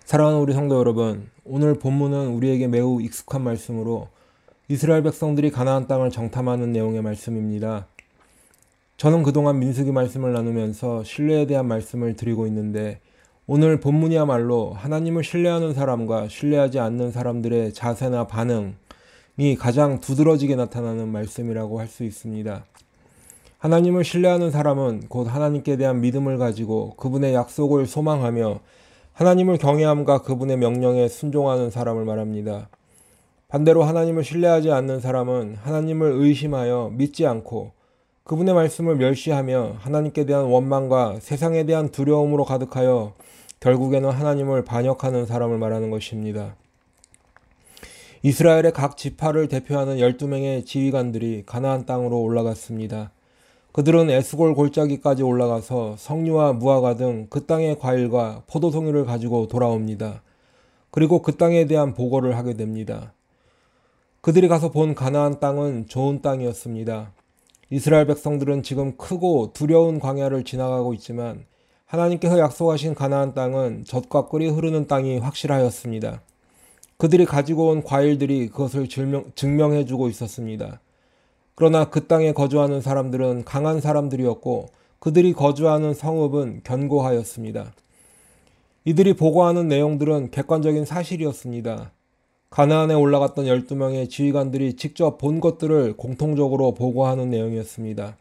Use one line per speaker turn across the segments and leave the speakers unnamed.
사랑하는 우리 성도 여러분, 오늘 본문은 우리에게 매우 익숙한 말씀으로 이스라엘 백성들이 가나안 땅을 정탐하는 내용의 말씀입니다. 저는 그동안 민수기 말씀을 나누면서 신뢰에 대한 말씀을 드리고 있는데 오늘 본문이야말로 하나님을 신뢰하는 사람과 신뢰하지 않는 사람들의 자세나 반응이 가장 두드러지게 나타나는 말씀이라고 할 수 있습니다. 하나님을 신뢰하는 사람은 곧 하나님께 대한 믿음을 가지고 그분의 약속을 소망하며 하나님을 경외함과 그분의 명령에 순종하는 사람을 말합니다. 반대로 하나님을 신뢰하지 않는 사람은 하나님을 의심하여 믿지 않고 그분의 말씀을 멸시하며 하나님께 대한 원망과 세상에 대한 두려움으로 가득하여 결국에는 하나님을 반역하는 사람을 말하는 것입니다. 이스라엘의 각 지파를 대표하는 12명의 지휘관들이 가나안 땅으로 올라갔습니다. 그들은 에스골 골짜기까지 올라가서 석류와 무화과 등 그 땅의 과일과 포도송이를 가지고 돌아옵니다. 그리고 그 땅에 대한 보고를 하게 됩니다. 그들이 가서 본 가나안 땅은 좋은 땅이었습니다. 이스라엘 백성들은 지금 크고 두려운 광야를 지나가고 있지만 하나님께서 약속하신 가나안 땅은 젖과 꿀이 흐르는 땅이 확실하였습니다. 그들이 가지고 온 과일들이 그것을 증명해주고 있었습니다. 그러나 그 땅에 거주하는 사람들은 강한 사람들이었고 그들이 거주하는 성읍은 견고하였습니다. 이들이 보고하는 내용들은 객관적인 사실이었습니다. 가나안에 올라갔던 12명의 지휘관들이 직접 본 것들을 공통적으로 보고하는 내용이었습니다.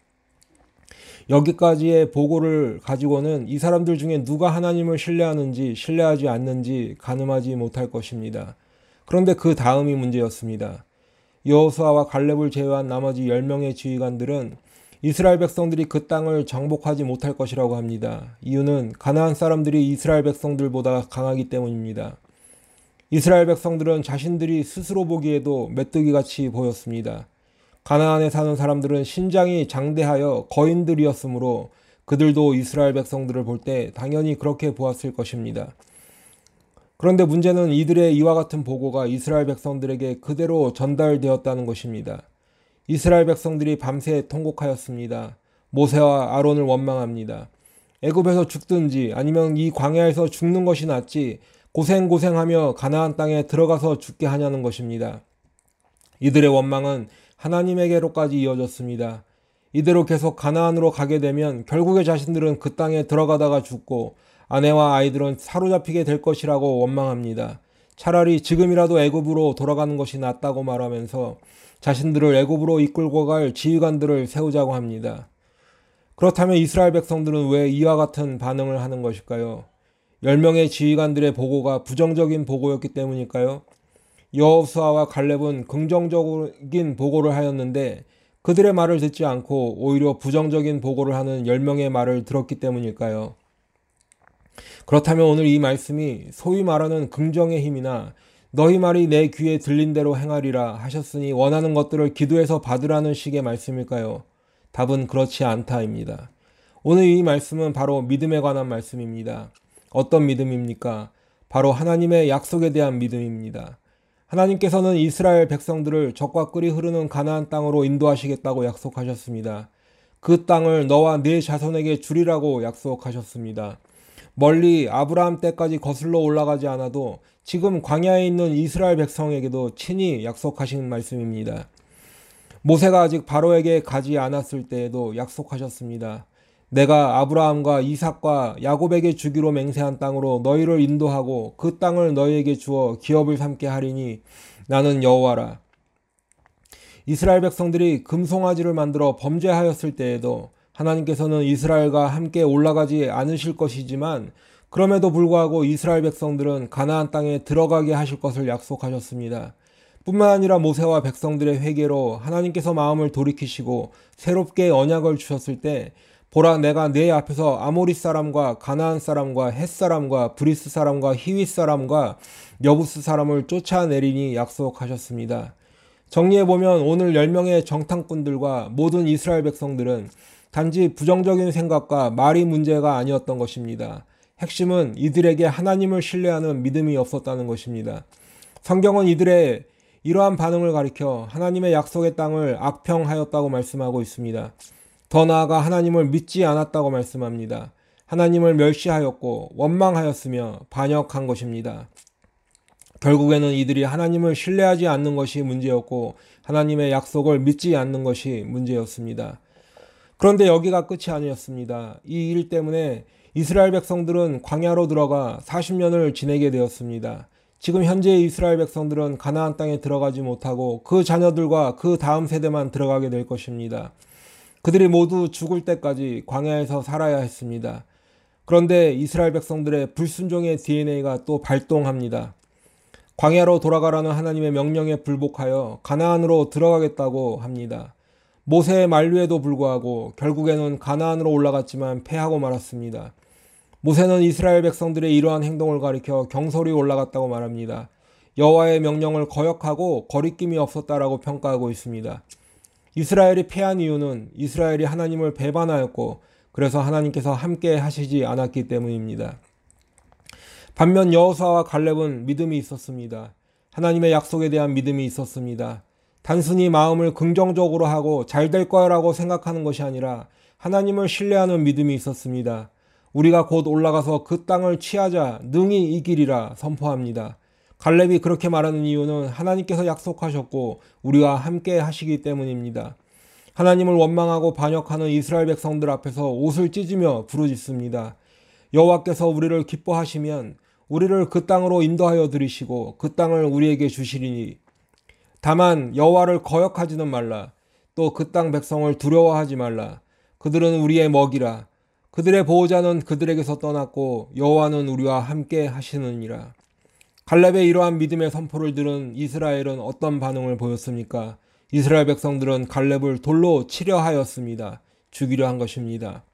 여기까지의 보고를 가지고는 이 사람들 중에 누가 하나님을 신뢰하는지 신뢰하지 않는지 가늠하지 못할 것입니다. 그런데 그 다음이 문제였습니다. 여호수아와 갈렙을 제외한 나머지 10명의 지휘관들은 이스라엘 백성들이 그 땅을 정복하지 못할 것이라고 합니다. 이유는 가나안 사람들이 이스라엘 백성들보다 강하기 때문입니다. 이스라엘 백성들은 자신들이 스스로 보기에도 메뚜기같이 보였습니다. 가나안에 사는 사람들은 신장이 장대하여 거인들이었으므로 그들도 이스라엘 백성들을 볼 때 당연히 그렇게 보았을 것입니다. 그런데 문제는 이들의 이와 같은 보고가 이스라엘 백성들에게 그대로 전달되었다는 것입니다. 이스라엘 백성들이 밤새 통곡하였습니다. 모세와 아론을 원망합니다. 애굽에서 죽든지 아니면 이 광야에서 죽는 것이 낫지 고생하며 가나안 땅에 들어가서 죽게 하냐는 것입니다. 이들의 원망은 하나님에게로까지 이어졌습니다. 이대로 계속 가나안으로 가게 되면 결국에 자신들은 그 땅에 들어가다가 죽고 아내와 아이들은 사로잡히게 될 것이라고 원망합니다. 차라리 지금이라도 애굽으로 돌아가는 것이 낫다고 말하면서 자신들을 애굽으로 이끌고 갈 지휘관들을 세우자고 합니다. 그렇다면 이스라엘 백성들은 왜 이와 같은 반응을 하는 것일까요? 10명의 지휘관들의 보고가 부정적인 보고였기 때문일까요? 여호수아와 갈렙은 긍정적인 보고를 하였는데 그들의 말을 듣지 않고 오히려 부정적인 보고를 하는 10명의 말을 들었기 때문일까요? 그렇다면 오늘 이 말씀이 소위 말하는 긍정의 힘이나 너희 말이 내 귀에 들린 대로 행하리라 하셨으니 원하는 것들을 기도해서 받으라는 식의 말씀일까요? 답은 그렇지 않다입니다. 오늘 이 말씀은 바로 믿음에 관한 말씀입니다. 어떤 믿음입니까? 바로 하나님의 약속에 대한 믿음입니다. 하나님께서는 이스라엘 백성들을 젖과 꿀이 흐르는 가나안 땅으로 인도하시겠다고 약속하셨습니다. 그 땅을 너와 네 자손에게 주리라고 약속하셨습니다. 멀리 아브라함 때까지 거슬러 올라가지 않아도 지금 광야에 있는 이스라엘 백성에게도 친히 약속하신 말씀입니다. 모세가 아직 바로에게 가지 않았을 때에도 약속하셨습니다. 내가 아브라함과 이삭과 야곱에게 주기로 맹세한 땅으로 너희를 인도하고 그 땅을 너희에게 주어 기업을 삼게 하리니 나는 여호와라. 이스라엘 백성들이 금송아지를 만들어 범죄하였을 때에도 하나님께서는 이스라엘과 함께 올라가지 않으실 것이지만 그럼에도 불구하고 이스라엘 백성들은 가나안 땅에 들어가게 하실 것을 약속하셨습니다. 뿐만 아니라 모세와 백성들의 회개로 하나님께서 마음을 돌이키시고 새롭게 언약을 주셨을 때 보라 내가 네 앞에서 아모리 사람과 가나안 사람과 헷 사람과 브리스 사람과 히윗 사람과 여부스 사람을 쫓아내리니 약속하셨습니다. 정리해보면 오늘 10명의 정탐꾼들과 모든 이스라엘 백성들은 단지 부정적인 생각과 말이 문제가 아니었던 것입니다. 핵심은 이들에게 하나님을 신뢰하는 믿음이 없었다는 것입니다. 성경은 이들의 이러한 반응을 가리켜 하나님의 약속의 땅을 악평하였다고 말씀하고 있습니다. 더 나아가 하나님을 믿지 않았다고 말씀합니다. 하나님을 멸시하였고 원망하였으며 반역한 것입니다. 결국에는 이들이 하나님을 신뢰하지 않는 것이 문제였고 하나님의 약속을 믿지 않는 것이 문제였습니다. 그런데 여기가 끝이 아니었습니다. 이 일 때문에 이스라엘 백성들은 광야로 들어가 40년을 지내게 되었습니다. 지금 현재의 이스라엘 백성들은 가나안 땅에 들어가지 못하고 그 자녀들과 그 다음 세대만 들어가게 될 것입니다. 그들이 모두 죽을 때까지 광야에서 살아야 했습니다. 그런데 이스라엘 백성들의 불순종의 DNA가 또 발동합니다. 광야로 돌아가라는 하나님의 명령에 불복하여 가나안으로 들어가겠다고 합니다. 모세의 만류에도 불구하고 결국에는 가나안으로 올라갔지만 패하고 말았습니다. 모세는 이스라엘 백성들의 이러한 행동을 가리켜 경솔히 올라갔다고 말합니다. 여호와의 명령을 거역하고 거리낌이 없었다라고 평가하고 있습니다. 이스라엘이 패한 이유는 이스라엘이 하나님을 배반하였고 그래서 하나님께서 함께 하시지 않았기 때문입니다. 반면 여호수아와 갈렙은 믿음이 있었습니다. 하나님의 약속에 대한 믿음이 있었습니다. 단순히 마음을 긍정적으로 하고 잘 될 거라고 생각하는 것이 아니라 하나님을 신뢰하는 믿음이 있었습니다. 우리가 곧 올라가서 그 땅을 취하자 능히 이기리라 선포합니다. 갈렙이 그렇게 말하는 이유는 하나님께서 약속하셨고 우리와 함께 하시기 때문입니다. 하나님을 원망하고 반역하는 이스라엘 백성들 앞에서 옷을 찢으며 부르짖습니다. 여호와께서 우리를 기뻐하시면 우리를 그 땅으로 인도하여 들이시고 그 땅을 우리에게 주시리니 다만 여호와를 거역하지는 말라. 또 그 땅 백성을 두려워하지 말라. 그들은 우리의 먹이라. 그들의 보호자는 그들에게서 떠났고 여호와는 우리와 함께 하시느니라. 갈렙의 이러한 믿음의 선포를 들은 이스라엘은 어떤 반응을 보였습니까? 이스라엘 백성들은 갈렙을 돌로 치려 하였습니다. 죽이려 한 것입니다.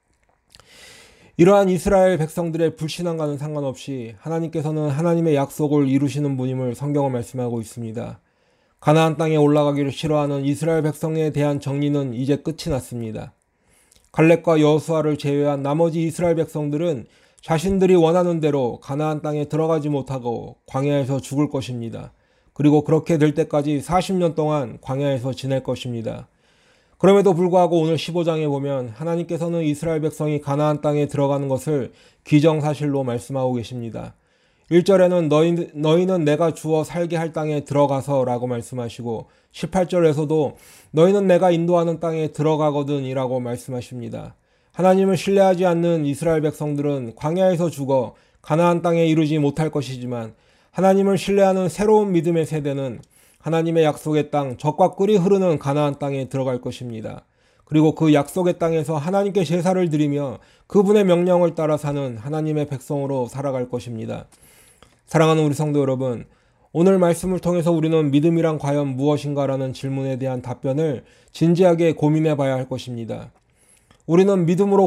이러한 이스라엘 백성들의 불신앙과는 상관없이 하나님께서는 하나님의 약속을 이루시는 분임을 성경은 말씀하고 있습니다. 가나안 땅에 올라가기를 싫어하는 이스라엘 백성에 대한 정리는 이제 끝이 났습니다. 갈렙과 여호수아를 제외한 나머지 이스라엘 백성들은 자신들이 원하는 대로 가나안 땅에 들어가지 못하고 광야에서 죽을 것입니다. 그리고 그렇게 될 때까지 40년 동안 광야에서 지낼 것입니다. 그럼에도 불구하고 오늘 15장에 보면 하나님께서는 이스라엘 백성이 가나안 땅에 들어가는 것을 기정사실로 말씀하고 계십니다. 1절에는 너희는 내가 주어 살게 할 땅에 들어가서 라고 말씀하시고 18절에서도 너희는 내가 인도하는 땅에 들어가거든 이라고 말씀하십니다. 하나님을 신뢰하지 않는 이스라엘 백성들은 광야에서 죽어 가나안 땅에 이르지 못할 것이지만 하나님을 신뢰하는 새로운 믿음의 세대는 하나님의 약속의 땅, 젖과 꿀이 흐르는 가나안 땅에 들어갈 것입니다. 그리고 그 약속의 땅에서 하나님께 제사를 드리며 그분의 명령을 따라 사는 하나님의 백성으로 살아갈 것입니다. 사랑하는 우리 성도 여러분, 오늘 말씀을 통해서 우리는 믿음이란 과연 무엇인가라는 질문에 대한 답변을 진지하게 고민해 봐야 할 것입니다. 우리는 믿음으로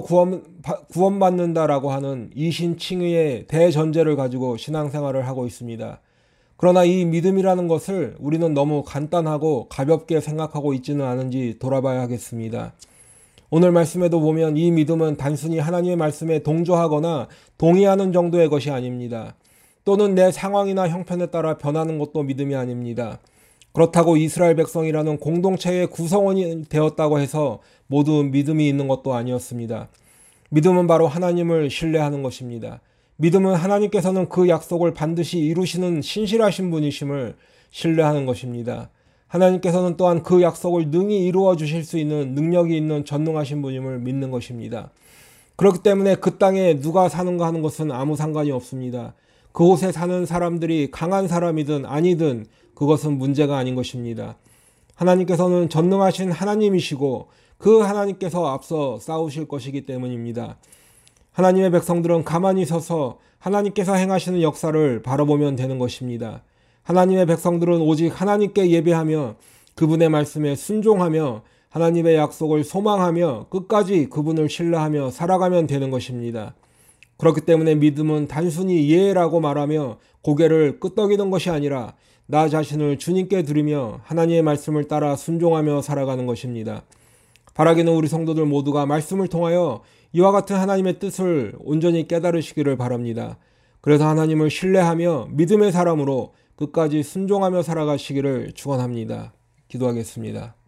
구원받는다라고 하는 이신칭의의 대전제를 가지고 신앙생활을 하고 있습니다. 그러나 이 믿음이라는 것을 우리는 너무 간단하고 가볍게 생각하고 있지는 않은지 돌아봐야 하겠습니다. 오늘 말씀에도 보면 이 믿음은 단순히 하나님의 말씀에 동조하거나 동의하는 정도의 것이 아닙니다. 또는 내 상황이나 형편에 따라 변하는 것도 믿음이 아닙니다. 그렇다고 이스라엘 백성이라는 공동체의 구성원이 되었다고 해서 모두 믿음이 있는 것도 아니었습니다. 믿음은 바로 하나님을 신뢰하는 것입니다. 믿음은 하나님께서는 그 약속을 반드시 이루시는 신실하신 분이심을 신뢰하는 것입니다. 하나님께서는 또한 그 약속을 능히 이루어 주실 수 있는 능력이 있는 전능하신 분임을 믿는 것입니다. 그렇기 때문에 그 땅에 누가 사는가 하는 것은 아무 상관이 없습니다. 그곳에 사는 사람들이 강한 사람이든 아니든 그것은 문제가 아닌 것입니다. 하나님께서는 전능하신 하나님이시고 그 하나님께서 앞서 싸우실 것이기 때문입니다. 하나님의 백성들은 가만히 서서 하나님께서 행하시는 역사를 바라보면 되는 것입니다. 하나님의 백성들은 오직 하나님께 예배하며 그분의 말씀에 순종하며 하나님의 약속을 소망하며 끝까지 그분을 신뢰하며 살아가면 되는 것입니다. 그렇기 때문에 믿음은 단순히 예라고 말하며 고개를 끄덕이는 것이 아니라 나 자신을 주님께 드리며 하나님의 말씀을 따라 순종하며 살아가는 것입니다. 바라기는 우리 성도들 모두가 말씀을 통하여 이와 같은 하나님의 뜻을 온전히 깨달으시기를 바랍니다. 그래서 하나님을 신뢰하며 믿음의 사람으로 끝까지 순종하며 살아가시기를 축원합니다. 기도하겠습니다.